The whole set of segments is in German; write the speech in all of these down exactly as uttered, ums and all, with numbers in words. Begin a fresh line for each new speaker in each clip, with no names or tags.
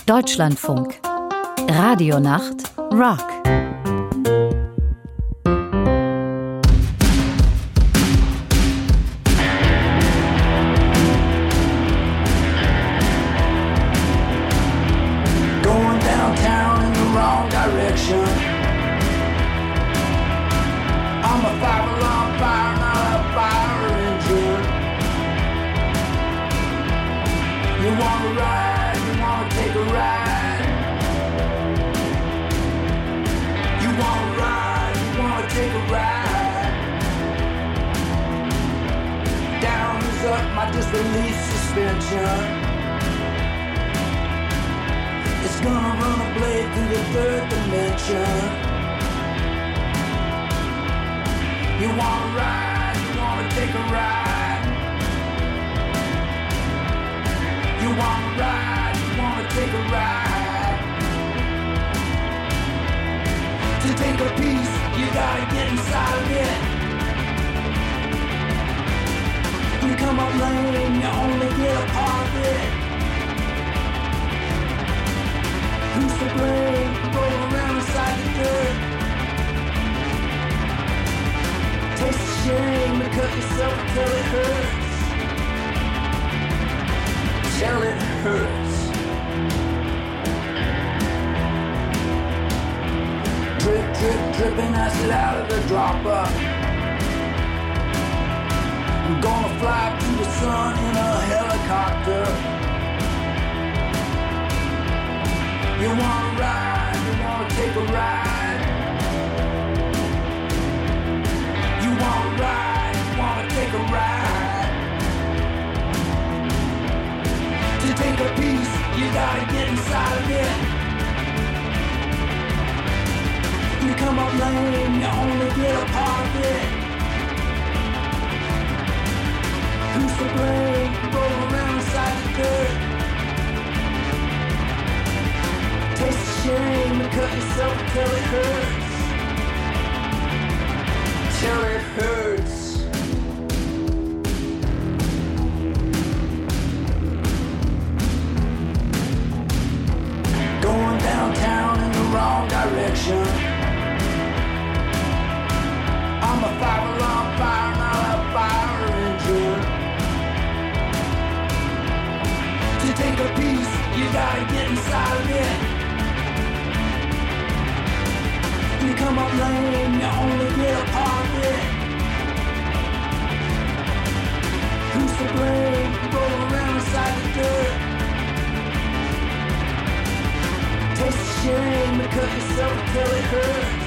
Deutschlandfunk. Radionacht Rock.
Going downtown in the wrong direction. I'm a five-alarm fire, not a fire engine. You wanna ride, you wanna take a ride. You wanna ride, you wanna take a ride. Down is up, my disbelief suspension. It's gonna run a blade through the third dimension. You wanna ride, you wanna take a ride. You wanna ride, you wanna take a ride. To take a piece, you gotta get inside of it. You come up lame, you only get a part of it. Who's to blame? Roll around inside the dirt. Taste the shame and cut yourself until it hurts. Till it hurts. Drip, drip, dripping acid out of the dropper. I'm gonna fly to the sun in a helicopter. You wanna ride, you wanna take a ride. You wanna ride, you wanna take a ride. To take a piece, you gotta get inside of it. You come up lame, you only get a part of it. Who's to blame? Roll around inside the dirt. Taste the shame and cut yourself until it hurts. Till it hurts. Going downtown in the wrong direction. I'm a five-alarm fire, not a fire engine. To take a piece, you gotta get inside of it. You come up lame, you only get a part of it. Who's to blame? Roll around inside the dirt. Taste the shame and cut yourself until it hurts.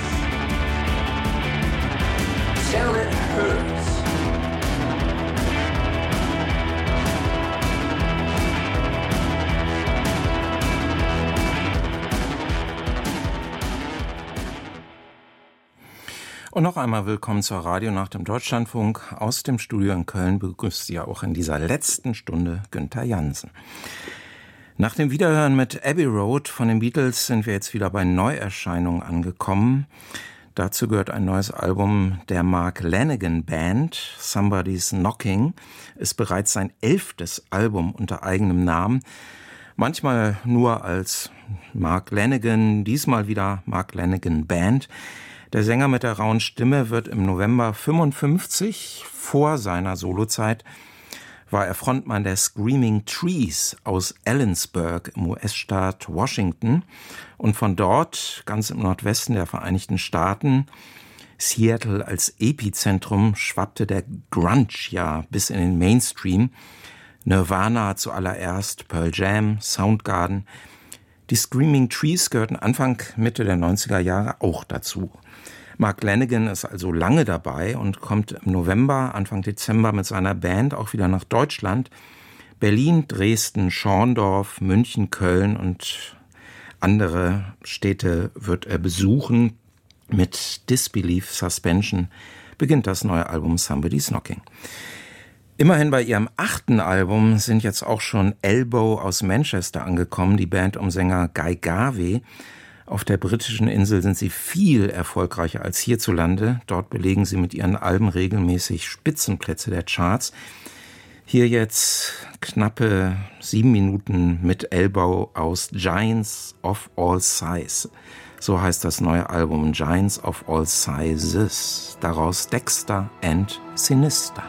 Till it hurts.
Und noch einmal willkommen zur Radionacht im Deutschlandfunk. Aus dem Studio in Köln begrüßt Sie ja auch in dieser letzten Stunde Günther Jansen. Nach dem Wiederhören mit Abbey Road von den Beatles sind wir jetzt wieder bei Neuerscheinungen angekommen. Dazu gehört ein neues Album der Mark Lanegan Band. Somebody's Knocking ist bereits sein elftes Album unter eigenem Namen. Manchmal nur als Mark Lanegan, diesmal wieder Mark Lanegan Band. Der Sänger mit der rauen Stimme wird im November fünfundfünfzig, vor seiner Solozeit, war er Frontmann der Screaming Trees aus Ellensburg im U S-Staat Washington und von dort, ganz im Nordwesten der Vereinigten Staaten, Seattle als Epizentrum, schwappte der Grunge ja bis in den Mainstream. Nirvana zuallererst, Pearl Jam, Soundgarden. Die Screaming Trees gehörten Anfang, Mitte der neunziger Jahre auch dazu. Mark Lanegan ist also lange dabei und kommt im November, Anfang Dezember mit seiner Band auch wieder nach Deutschland. Berlin, Dresden, Schorndorf, München, Köln und andere Städte wird er besuchen. Mit Disbelief Suspension beginnt das neue Album Somebody's Knocking. Immerhin bei ihrem achten Album sind jetzt auch schon Elbow aus Manchester angekommen, die Band um Sänger Guy Garvey. Auf der britischen Insel sind sie viel erfolgreicher als hierzulande. Dort belegen sie mit ihren Alben regelmäßig Spitzenplätze der Charts. Hier jetzt knappe sieben Minuten mit Elbow aus Giants of All Size. So heißt das neue Album Giants of All Sizes. Daraus Dexter and Sinister.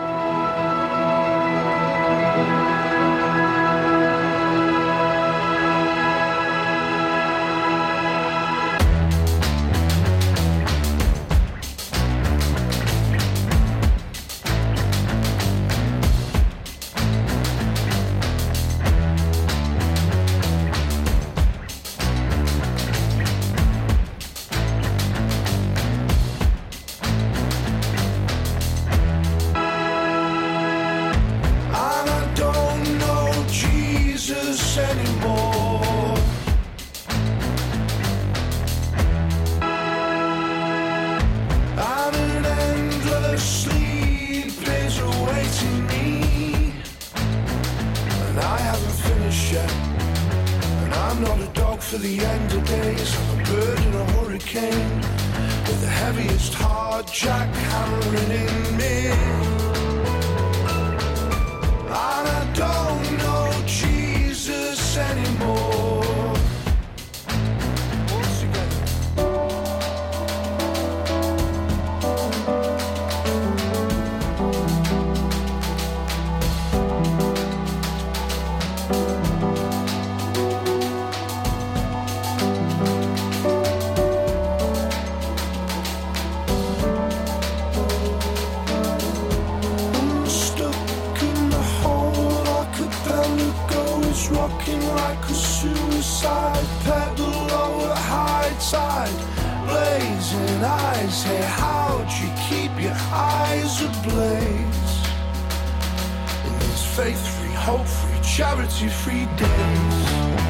Charity-free days.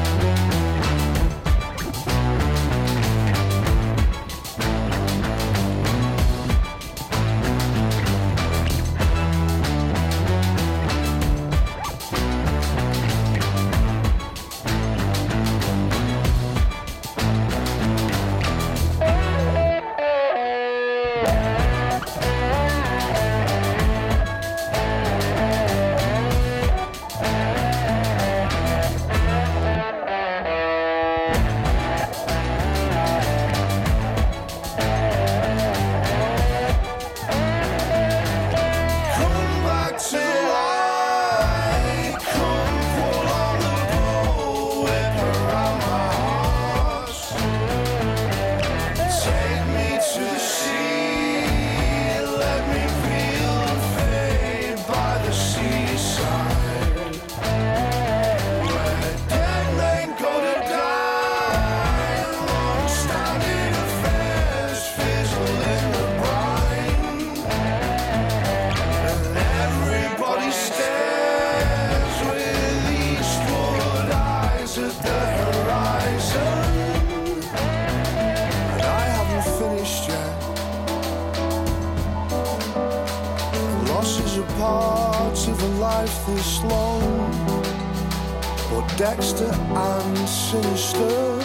This long, or Dexter and Sinister.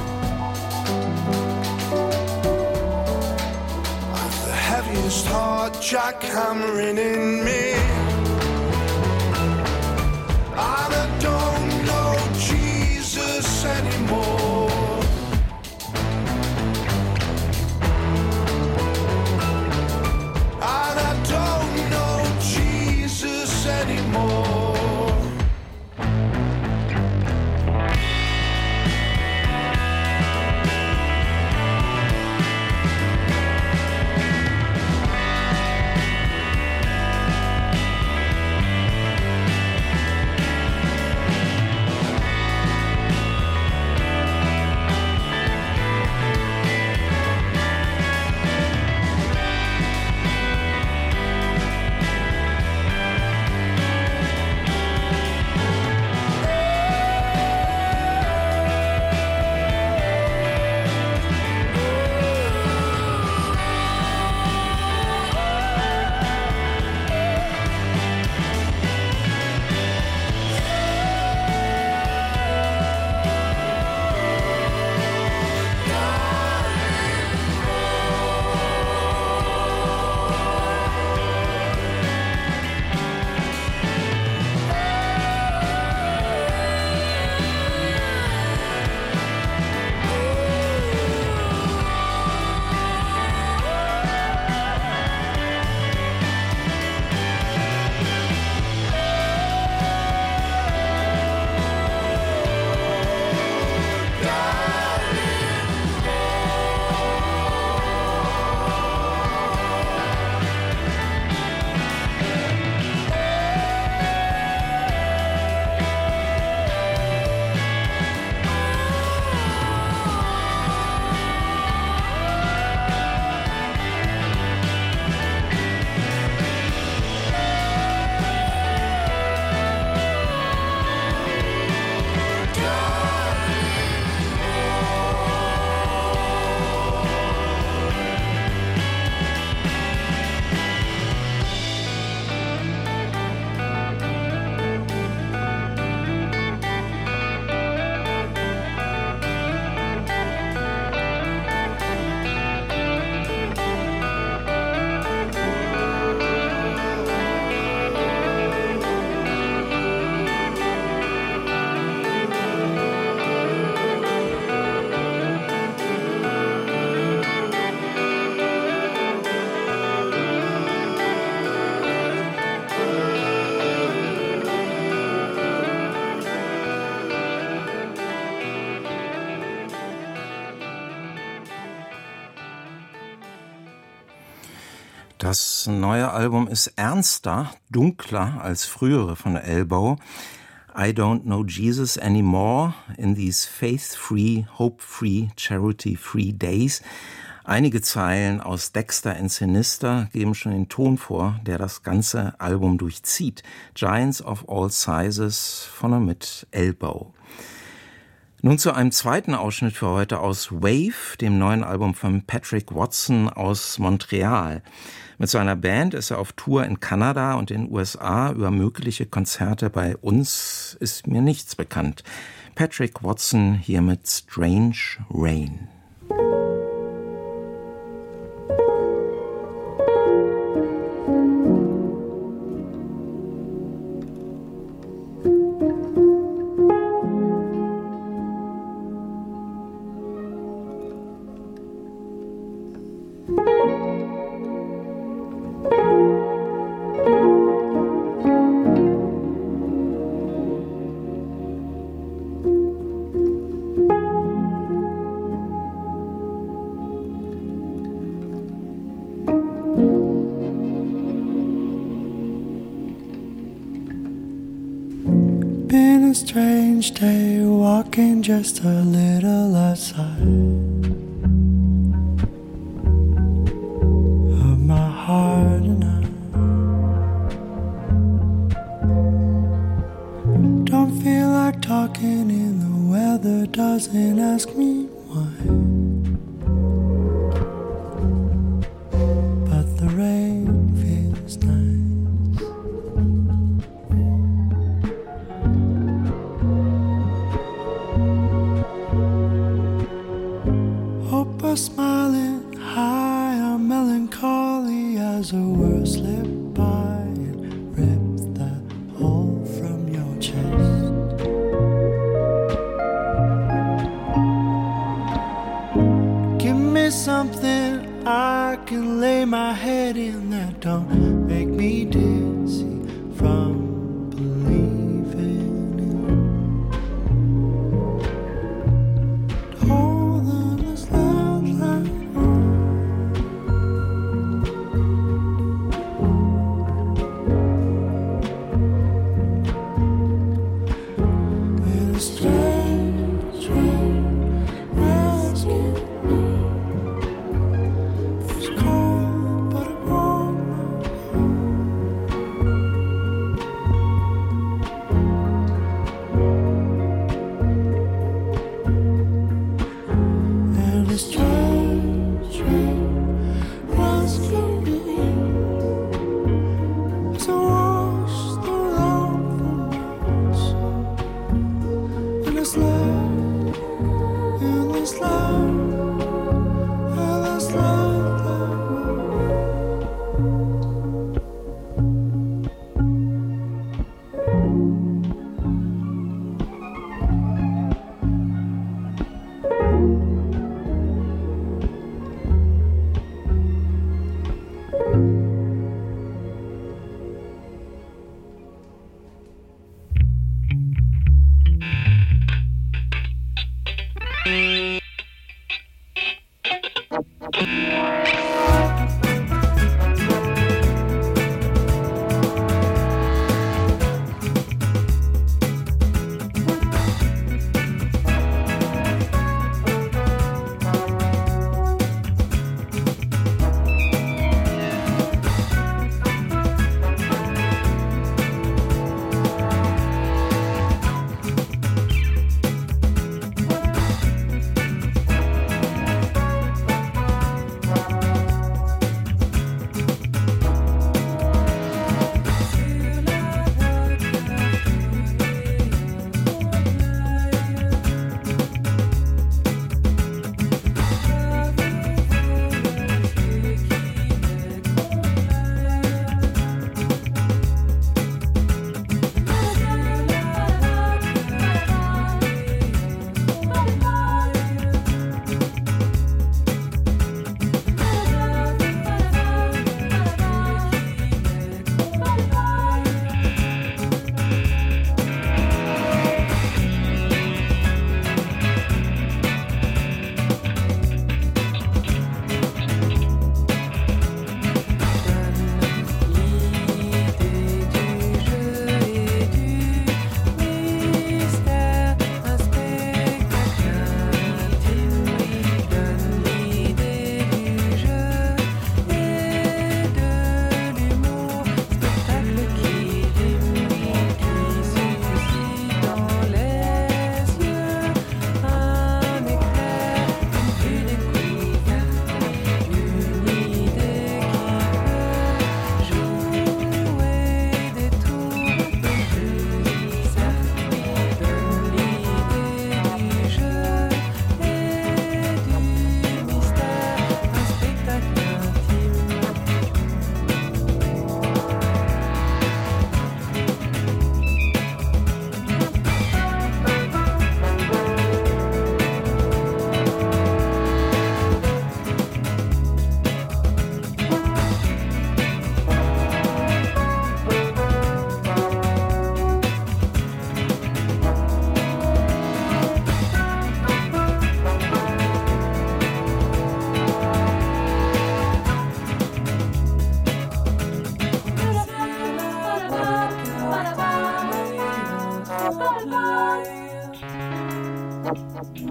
I've the heaviest heart jackhammering in me, and I don't know Jesus anymore. And I don't know Jesus anymore.
Das neue Album ist ernster, dunkler als frühere von Elbow. I don't know Jesus anymore in these faith-free, hope-free, charity-free days. Einige Zeilen aus Dexter and Sinister geben schon den Ton vor, der das ganze Album durchzieht. Giants of all sizes von und mit Elbow. Nun zu einem zweiten Ausschnitt für heute aus Wave, dem neuen Album von Patrick Watson aus Montreal. Mit seiner Band ist er auf Tour in Kanada und den U S A. Über mögliche Konzerte bei uns ist mir nichts bekannt. Patrick Watson hier mit Strange Rain.
Strange day, walking just a little outside of my heart, and I don't feel like talking, and the weather doesn't ask me why, but the rain feels nice. Smiling high on melancholy as a world slipped by and ripped the hole from your chest. Give me something I can lay my head in that don't make me dizzy from believing in all that is love. It's cold, but it warm.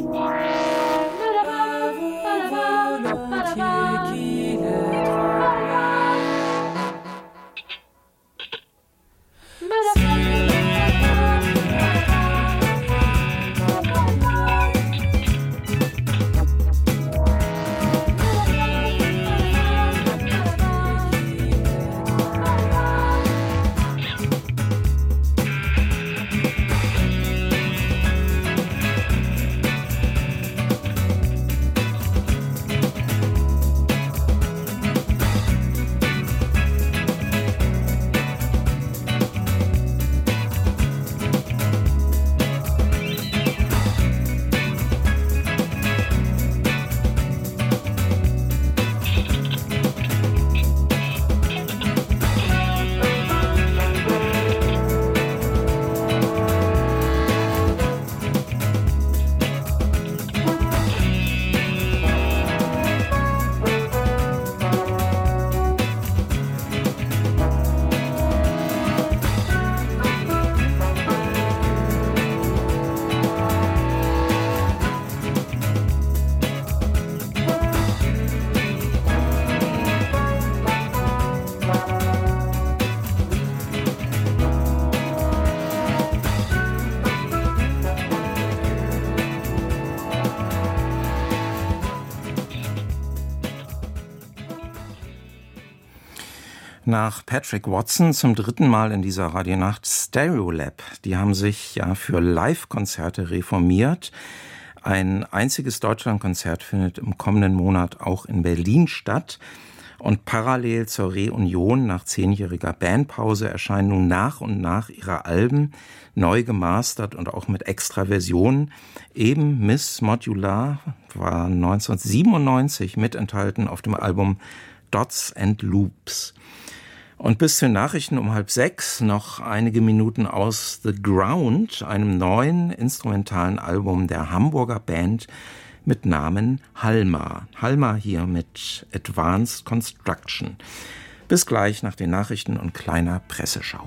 Nach Patrick Watson zum dritten Mal in dieser Radionacht Stereolab. Die haben sich ja für Live-Konzerte reformiert. Ein einziges Deutschlandkonzert findet im kommenden Monat auch in Berlin statt. Und parallel zur Reunion nach zehnjähriger Bandpause erscheinen nun nach und nach ihre Alben, neu gemastert und auch mit extra Versionen. Eben Miss Modular war neunzehnhundertsiebenundneunzig mit enthalten auf dem Album Dots and Loops. Und bis zu den Nachrichten um halb sechs noch einige Minuten aus The Ground, einem neuen instrumentalen Album der Hamburger Band mit Namen Halma. Halma hier mit Advanced Construction. Bis gleich nach den Nachrichten und kleiner Presseschau.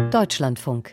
Deutschlandfunk.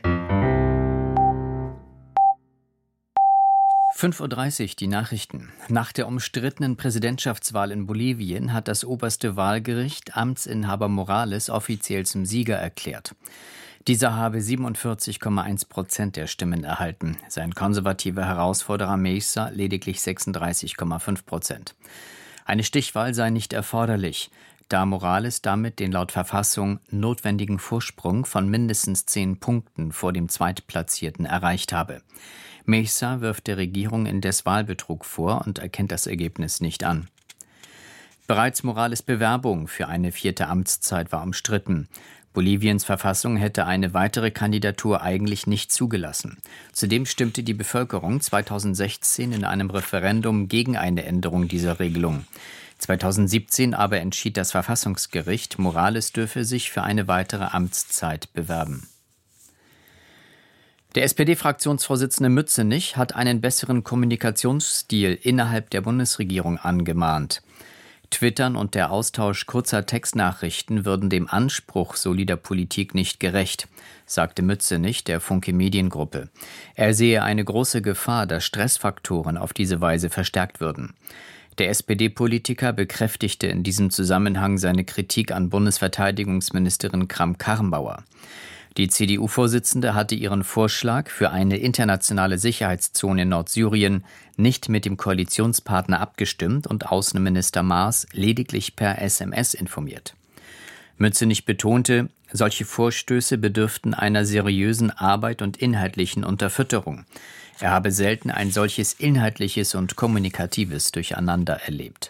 fünf Uhr dreißig, die Nachrichten. Nach der umstrittenen Präsidentschaftswahl in Bolivien hat das oberste Wahlgericht Amtsinhaber Morales offiziell zum Sieger erklärt. Dieser habe siebenundvierzig Komma eins Prozent der Stimmen erhalten. Sein konservativer Herausforderer Mesa lediglich sechsunddreißig Komma fünf Prozent. Eine Stichwahl sei nicht erforderlich, da Morales damit den laut Verfassung notwendigen Vorsprung von mindestens zehn Punkten vor dem Zweitplatzierten erreicht habe. Mesa wirft der Regierung indes Wahlbetrug vor und erkennt das Ergebnis nicht an. Bereits Morales' Bewerbung für eine vierte Amtszeit war umstritten. Boliviens Verfassung hätte eine weitere Kandidatur eigentlich nicht zugelassen. Zudem stimmte die Bevölkerung zweitausendsechzehn in einem Referendum gegen eine Änderung dieser Regelung. zweitausendsiebzehn aber entschied das Verfassungsgericht, Morales dürfe sich für eine weitere Amtszeit bewerben. Der S P D-Fraktionsvorsitzende Mützenich hat einen besseren Kommunikationsstil innerhalb der Bundesregierung angemahnt. Twittern und der Austausch kurzer Textnachrichten würden dem Anspruch solider Politik nicht gerecht, sagte Mützenich der Funke Mediengruppe. Er sehe eine große Gefahr, dass Stressfaktoren auf diese Weise verstärkt würden. Der S P D-Politiker bekräftigte in diesem Zusammenhang seine Kritik an Bundesverteidigungsministerin Kramp-Karrenbauer. Die C D U-Vorsitzende hatte ihren Vorschlag für eine internationale Sicherheitszone in Nordsyrien nicht mit dem Koalitionspartner abgestimmt und Außenminister Maas lediglich per S M S informiert. Mützenich betonte, solche Vorstöße bedürften einer seriösen Arbeit und inhaltlichen Unterfütterung. Er habe selten ein solches inhaltliches und kommunikatives Durcheinander erlebt.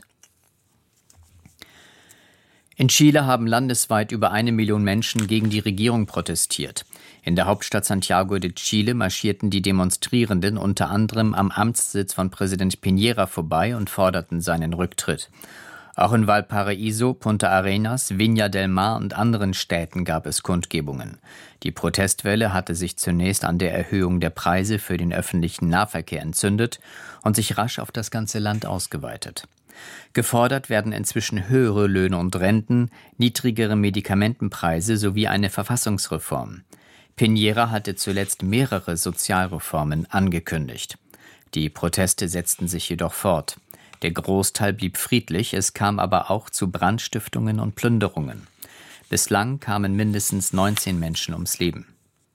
In Chile haben landesweit über eine Million Menschen gegen die Regierung protestiert. In der Hauptstadt Santiago de Chile marschierten die Demonstrierenden unter anderem am Amtssitz von Präsident Piñera vorbei und forderten seinen Rücktritt. Auch in Valparaíso, Punta Arenas, Viña del Mar und anderen Städten gab es Kundgebungen. Die Protestwelle hatte sich zunächst an der Erhöhung der Preise für den öffentlichen Nahverkehr entzündet und sich rasch auf das ganze Land ausgeweitet. Gefordert werden inzwischen höhere Löhne und Renten, niedrigere Medikamentenpreise sowie eine Verfassungsreform. Piñera hatte zuletzt mehrere Sozialreformen angekündigt. Die Proteste setzten sich jedoch fort. Der Großteil blieb friedlich, es kam aber auch zu Brandstiftungen und Plünderungen. Bislang kamen mindestens neunzehn Menschen ums Leben.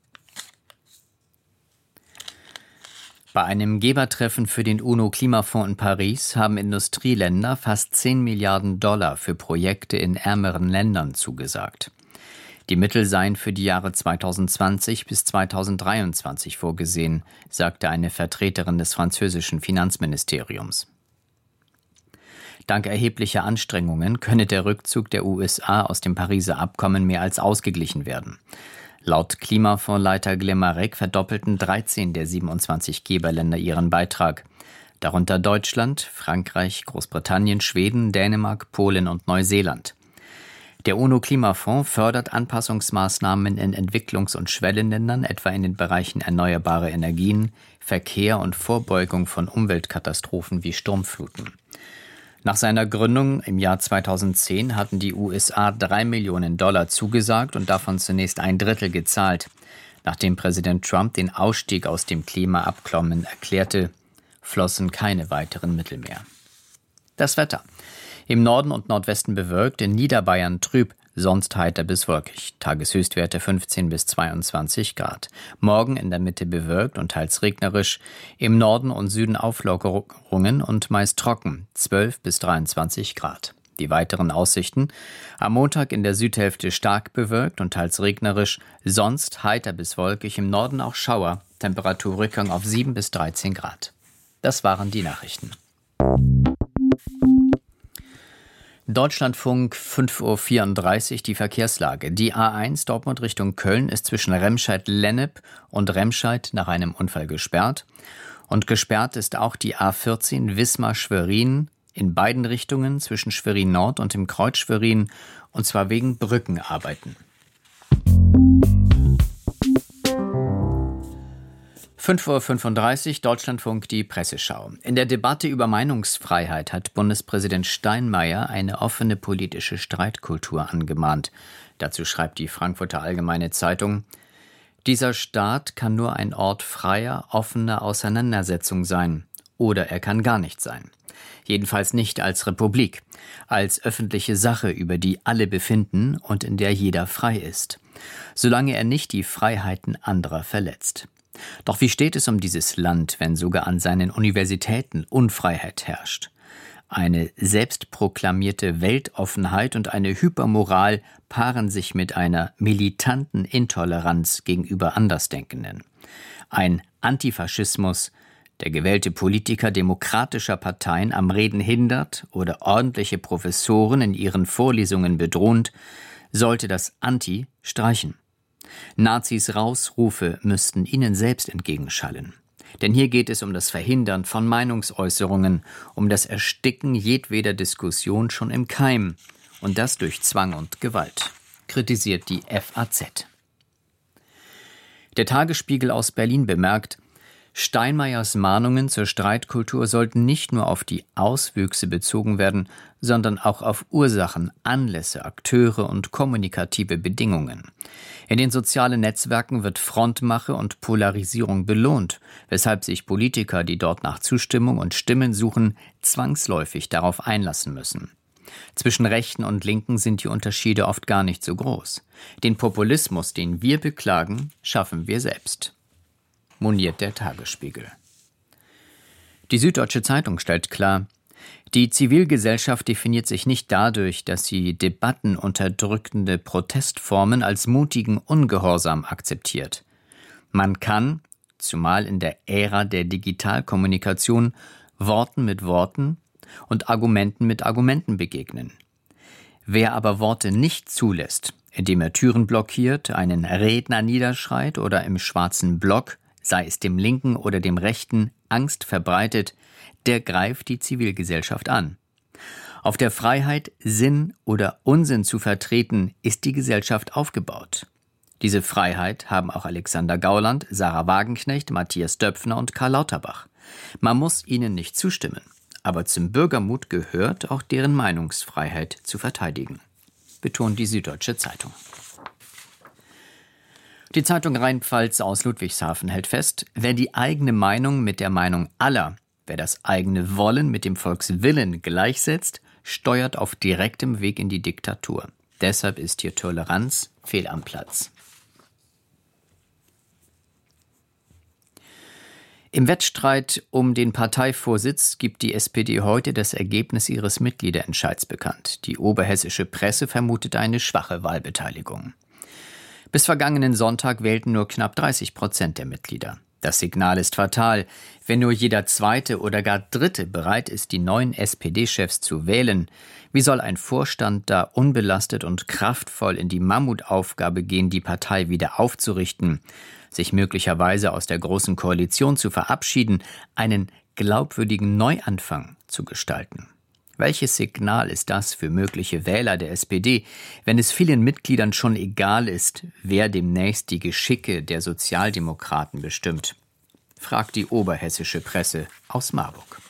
Bei einem Gebertreffen für den UNO-Klimafonds in Paris haben Industrieländer fast zehn Milliarden Dollar für Projekte in ärmeren Ländern zugesagt. Die Mittel seien für die Jahre zweitausendzwanzig bis zweitausenddreiundzwanzig vorgesehen, sagte eine Vertreterin des französischen Finanzministeriums. Dank erheblicher Anstrengungen könne der Rückzug der U S A aus dem Pariser Abkommen mehr als ausgeglichen werden. Laut Klimafondsleiter Glemarek verdoppelten dreizehn der siebenundzwanzig Geberländer ihren Beitrag. Darunter Deutschland, Frankreich, Großbritannien, Schweden, Dänemark, Polen und Neuseeland. Der UNO-Klimafonds fördert Anpassungsmaßnahmen in Entwicklungs- und Schwellenländern, etwa in den Bereichen erneuerbare Energien, Verkehr und Vorbeugung von Umweltkatastrophen wie Sturmfluten. Nach seiner Gründung im Jahr zweitausendzehn hatten die U S A drei Millionen Dollar zugesagt und davon zunächst ein Drittel gezahlt. Nachdem Präsident Trump den Ausstieg aus dem Klimaabkommen erklärte, flossen keine weiteren Mittel mehr. Das Wetter. Im Norden und Nordwesten bewölkt, in Niederbayern trüb, sonst heiter bis wolkig. Tageshöchstwerte fünfzehn bis zweiundzwanzig Grad. Morgen in der Mitte bewölkt und teils regnerisch. Im Norden und Süden Auflockerungen und meist trocken. zwölf bis dreiundzwanzig Grad. Die weiteren Aussichten. Am Montag in der Südhälfte stark bewölkt und teils regnerisch. Sonst heiter bis wolkig. Im Norden auch Schauer. Temperaturrückgang auf sieben bis dreizehn Grad. Das waren die Nachrichten. Deutschlandfunk, fünf Uhr vierunddreißig, die Verkehrslage. Die A eins Dortmund Richtung Köln ist zwischen Remscheid-Lennep und Remscheid nach einem Unfall gesperrt. Und gesperrt ist auch die A vierzehn Wismar-Schwerin in beiden Richtungen zwischen Schwerin Nord und dem Kreuz Schwerin, und zwar wegen Brückenarbeiten. fünf Uhr fünfunddreißig, Deutschlandfunk, die Presseschau. In der Debatte über Meinungsfreiheit hat Bundespräsident Steinmeier eine offene politische Streitkultur angemahnt. Dazu schreibt die Frankfurter Allgemeine Zeitung: Dieser Staat kann nur ein Ort freier, offener Auseinandersetzung sein. Oder er kann gar nicht sein. Jedenfalls nicht als Republik, als öffentliche Sache, über die alle befinden und in der jeder frei ist, solange er nicht die Freiheiten anderer verletzt. Doch wie steht es um dieses Land, wenn sogar an seinen Universitäten Unfreiheit herrscht? Eine selbstproklamierte Weltoffenheit und eine Hypermoral paaren sich mit einer militanten Intoleranz gegenüber Andersdenkenden. Ein Antifaschismus, der gewählte Politiker demokratischer Parteien am Reden hindert oder ordentliche Professoren in ihren Vorlesungen bedroht, sollte das Anti streichen. Nazis Rausrufe müssten ihnen selbst entgegenschallen. Denn hier geht es um das Verhindern von Meinungsäußerungen, um das Ersticken jedweder Diskussion schon im Keim. Und das durch Zwang und Gewalt, kritisiert die F A Z. Der Tagesspiegel aus Berlin bemerkt, Steinmeiers Mahnungen zur Streitkultur sollten nicht nur auf die Auswüchse bezogen werden, sondern auch auf Ursachen, Anlässe, Akteure und kommunikative Bedingungen. In den sozialen Netzwerken wird Frontmache und Polarisierung belohnt, weshalb sich Politiker, die dort nach Zustimmung und Stimmen suchen, zwangsläufig darauf einlassen müssen. Zwischen Rechten und Linken sind die Unterschiede oft gar nicht so groß. Den Populismus, den wir beklagen, schaffen wir selbst, moniert der Tagesspiegel. Die Süddeutsche Zeitung stellt klar, die Zivilgesellschaft definiert sich nicht dadurch, dass sie debattenunterdrückende Protestformen als mutigen Ungehorsam akzeptiert. Man kann, zumal in der Ära der Digitalkommunikation, Worten mit Worten und Argumenten mit Argumenten begegnen. Wer aber Worte nicht zulässt, indem er Türen blockiert, einen Redner niederschreit oder im schwarzen Block, sei es dem Linken oder dem Rechten, Angst verbreitet, der greift die Zivilgesellschaft an. Auf der Freiheit, Sinn oder Unsinn zu vertreten, ist die Gesellschaft aufgebaut. Diese Freiheit haben auch Alexander Gauland, Sarah Wagenknecht, Matthias Döpfner und Karl Lauterbach. Man muss ihnen nicht zustimmen, aber zum Bürgermut gehört, auch deren Meinungsfreiheit zu verteidigen, betont die Süddeutsche Zeitung. Die Zeitung Rheinpfalz aus Ludwigshafen hält fest, wer die eigene Meinung mit der Meinung aller, wer das eigene Wollen mit dem Volkswillen gleichsetzt, steuert auf direktem Weg in die Diktatur. Deshalb ist hier Toleranz fehl am Platz. Im Wettstreit um den Parteivorsitz gibt die S P D heute das Ergebnis ihres Mitgliederentscheids bekannt. Die oberhessische Presse vermutet eine schwache Wahlbeteiligung. Bis vergangenen Sonntag wählten nur knapp dreißig Prozent der Mitglieder. Das Signal ist fatal. Wenn nur jeder Zweite oder gar Dritte bereit ist, die neuen S P D-Chefs zu wählen, wie soll ein Vorstand da unbelastet und kraftvoll in die Mammutaufgabe gehen, die Partei wieder aufzurichten, sich möglicherweise aus der Großen Koalition zu verabschieden, einen glaubwürdigen Neuanfang zu gestalten? Welches Signal ist das für mögliche Wähler der S P D, wenn es vielen Mitgliedern schon egal ist, wer demnächst die Geschicke der Sozialdemokraten bestimmt? Fragt die oberhessische Presse aus Marburg.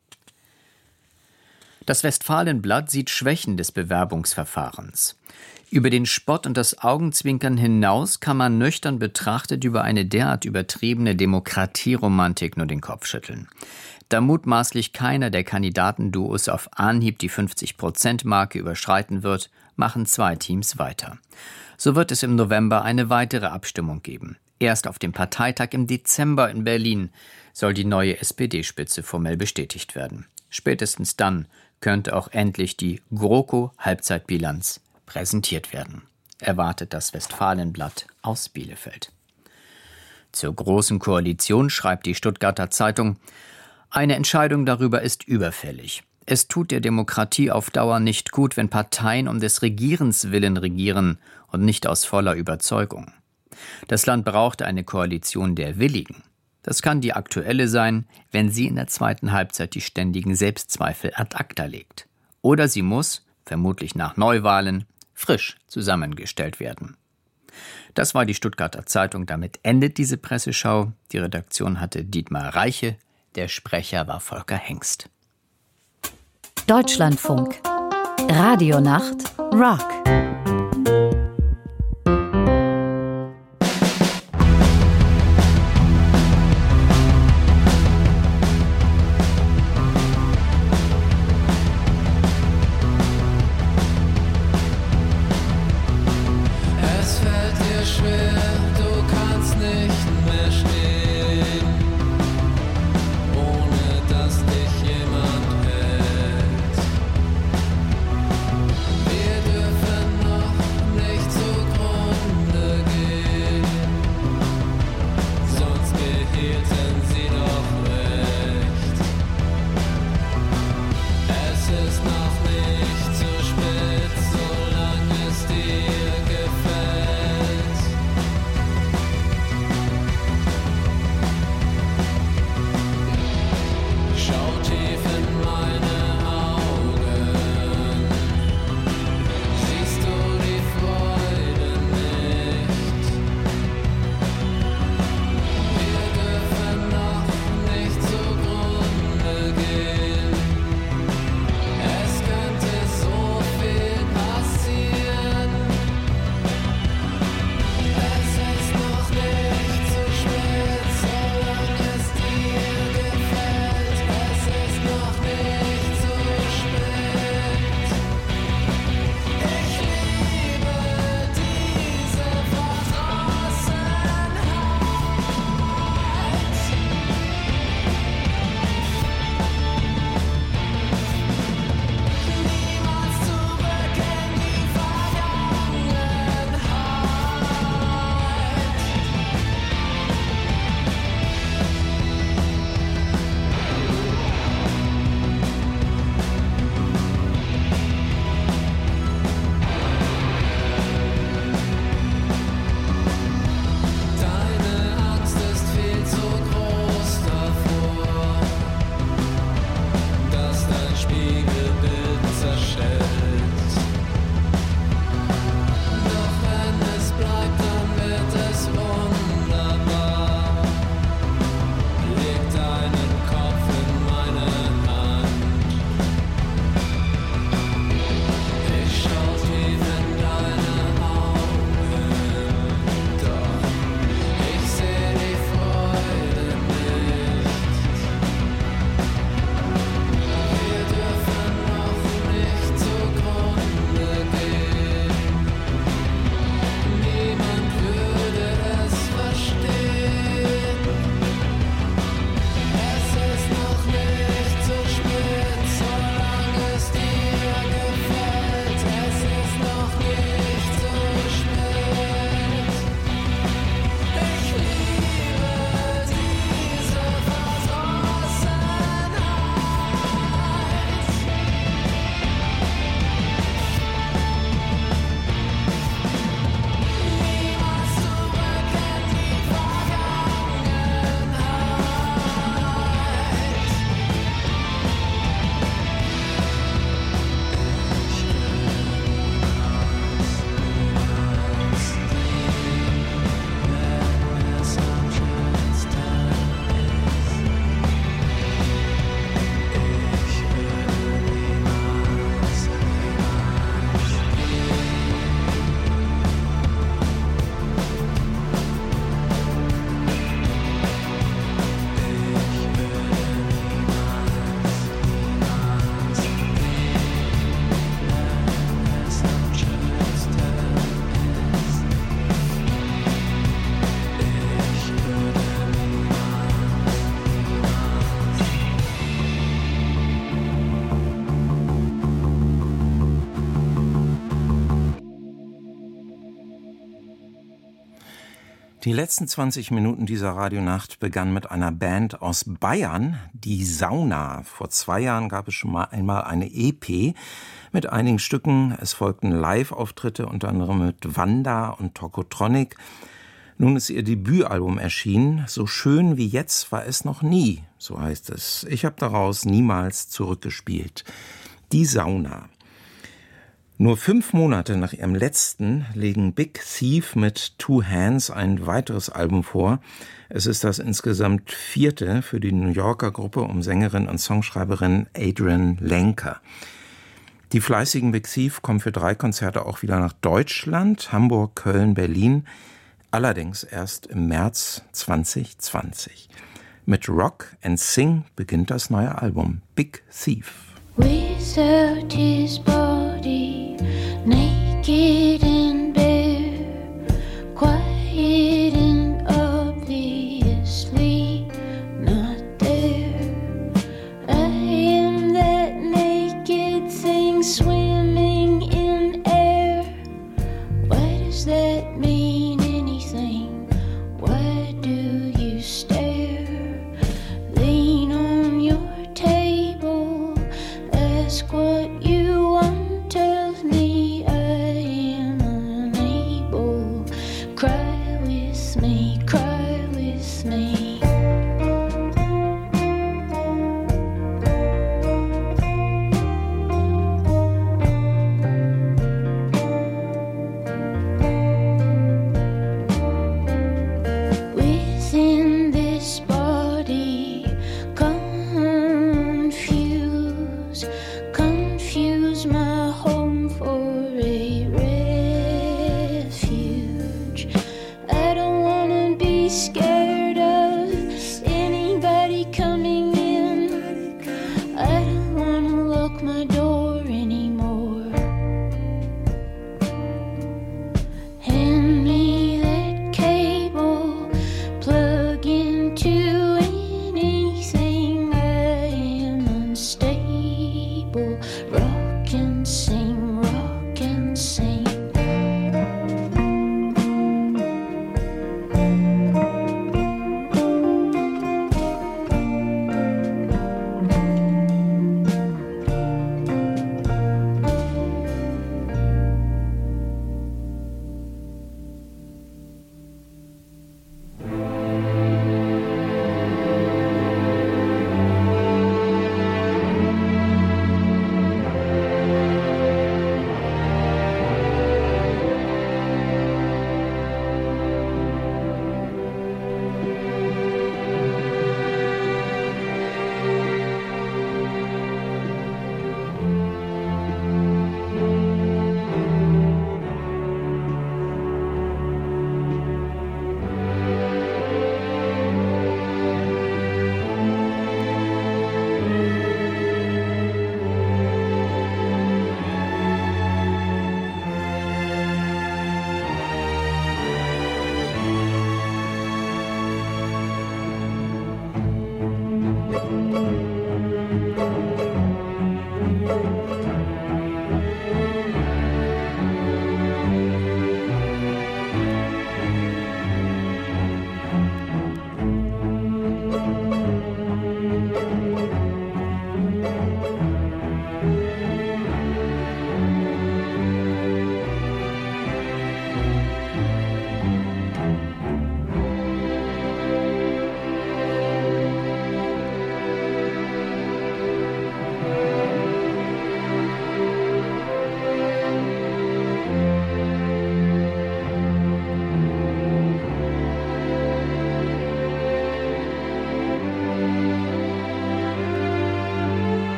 Das Westfalenblatt sieht Schwächen des Bewerbungsverfahrens. Über den Spott und das Augenzwinkern hinaus kann man nüchtern betrachtet über eine derart übertriebene Demokratieromantik nur den Kopf schütteln. Da mutmaßlich keiner der Kandidatenduos auf Anhieb die fünfzig-Prozent-Marke überschreiten wird, machen zwei Teams weiter. So wird es im November eine weitere Abstimmung geben. Erst auf dem Parteitag im Dezember in Berlin soll die neue S P D-Spitze formell bestätigt werden. Spätestens dann könnte auch endlich die GroKo-Halbzeitbilanz präsentiert werden, erwartet das Westfalenblatt aus Bielefeld. Zur Großen Koalition schreibt die Stuttgarter Zeitung: Eine Entscheidung darüber ist überfällig. Es tut der Demokratie auf Dauer nicht gut, wenn Parteien um des Regierens willen regieren und nicht aus voller Überzeugung. Das Land braucht eine Koalition der Willigen. Das kann die aktuelle sein, wenn sie in der zweiten Halbzeit die ständigen Selbstzweifel ad acta legt. Oder sie muss, vermutlich nach Neuwahlen, frisch zusammengestellt werden. Das war die Stuttgarter Zeitung. Damit endet diese Presseschau. Die Redaktion hatte Dietmar Reiche. Der Sprecher war Volker Hengst.
Deutschlandfunk. Radionacht. Rock.
Die letzten zwanzig Minuten dieser Radionacht begannen mit einer Band aus Bayern, die Sauna. Vor zwei Jahren gab es schon mal einmal eine E P mit einigen Stücken. Es folgten Live-Auftritte, unter anderem mit Wanda und Tokotronic. Nun ist ihr Debütalbum erschienen. So schön wie jetzt war es noch nie, so heißt es. Ich habe daraus niemals zurückgespielt. Die Sauna. Nur fünf Monate nach ihrem letzten legen Big Thief mit Two Hands ein weiteres Album vor. Es ist das insgesamt vierte für die New Yorker Gruppe um Sängerin und Songschreiberin Adrienne Lenker. Die fleißigen Big Thief kommen für drei Konzerte auch wieder nach Deutschland, Hamburg, Köln, Berlin, allerdings erst im März zwanzig zwanzig. Mit Rock and Sing beginnt das neue Album Big Thief.
Without his body, naked and bare, quiet and obviously not there. I am that naked thing swimming in air. Why does that mean anything? Why do you stare? Lean on your table. Ask what you want of me, I am unable. Cry with me, cry with me. Within this body, confuse, confuse my home for a refuge. I don't wanna be scared of anybody coming in. I don't wanna lock my door anymore. Hand me that cable, plug into anything. I am unstable. Rock and sing, rock and sing.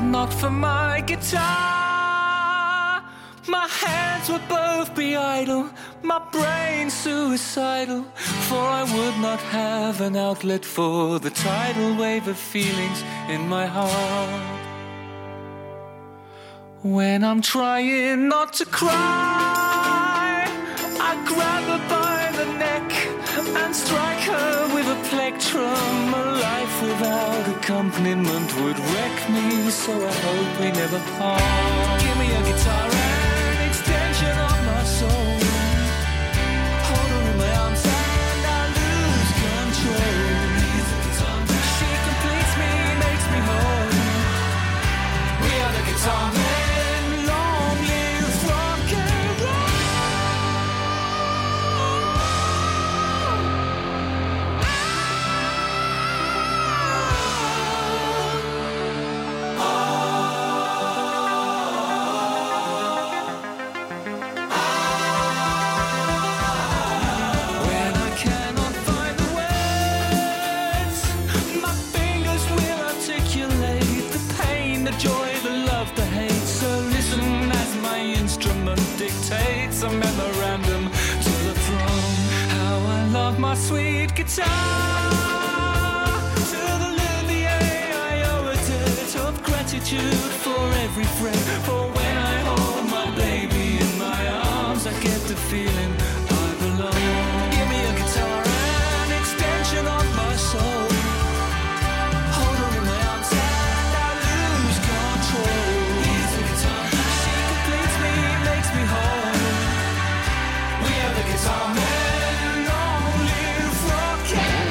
not for my guitar, my hands would both be idle, my brain suicidal, for I would not have an outlet for the tidal wave of feelings in my heart. When I'm trying not to cry, I grab her by the neck and strike her with a plectrum. A life without accompaniment would wreck me, so I hope we never part. Give me a guitar and an extension of my soul. Hold her in my arms and I lose control. She completes me, makes me whole. We are the guitar men. A memorandum to the throne. How I love my sweet guitar. To the Lumiere I owe a debt of gratitude for every fret. For when I hold my baby in my arms, I get the feeling I belong. Give me a guitar and an extension of my soul. Hold her in my arms and I lose control. She completes me, makes me whole. Guitar men, long live rock and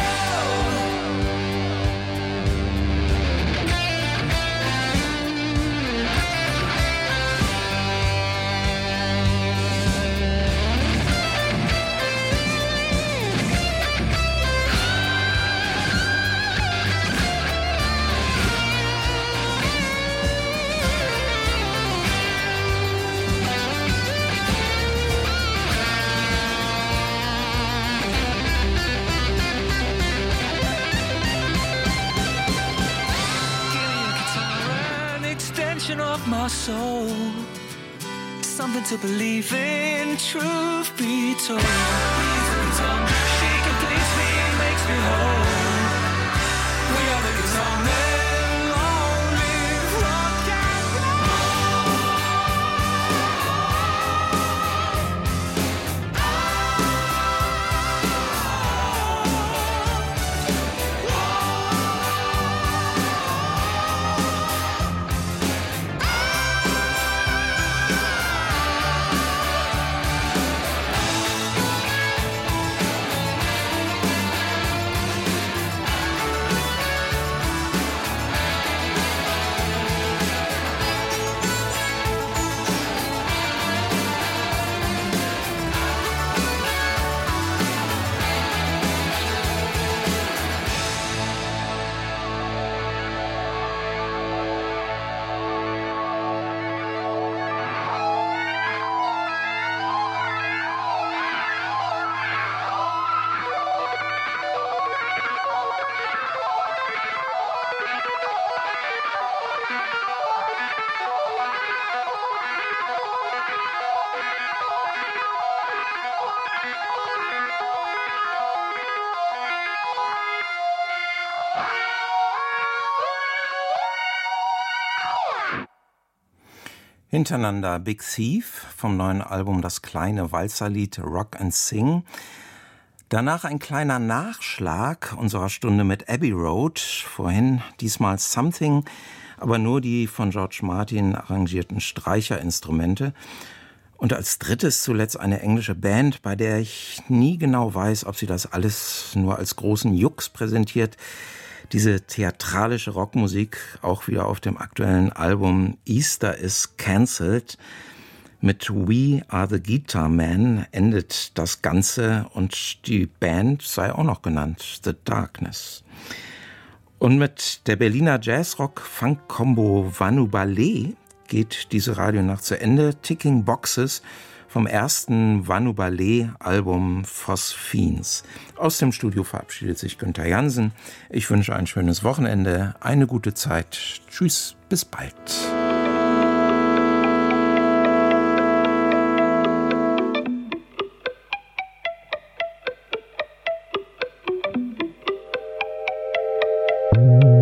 of my soul, something to believe in, truth be told. She completes me, makes me whole. We are the guitar men, long live rock and
Hintereinander Big Thief vom neuen Album das kleine Walzerlied Rock and Sing. Danach ein kleiner Nachschlag unserer Stunde mit Abbey Road. Vorhin diesmal Something, aber nur die von George Martin arrangierten Streicherinstrumente. Und als drittes zuletzt eine englische Band, bei der ich nie genau weiß, ob sie das alles nur als großen Jux präsentiert. Diese theatralische Rockmusik, auch wieder auf dem aktuellen Album Easter is Cancelled. Mit We Are the Guitar Men endet das Ganze und die Band sei auch noch genannt The Darkness. Und mit der Berliner Jazzrock-Funk-Kombo Vanu Ballet geht diese Radionacht zu Ende. Ticking Boxes vom ersten Vanu Ballet-Album Phosphines. Aus dem Studio verabschiedet sich Günther Jansen. Ich wünsche ein schönes Wochenende, eine gute Zeit. Tschüss, bis bald.
Thank you.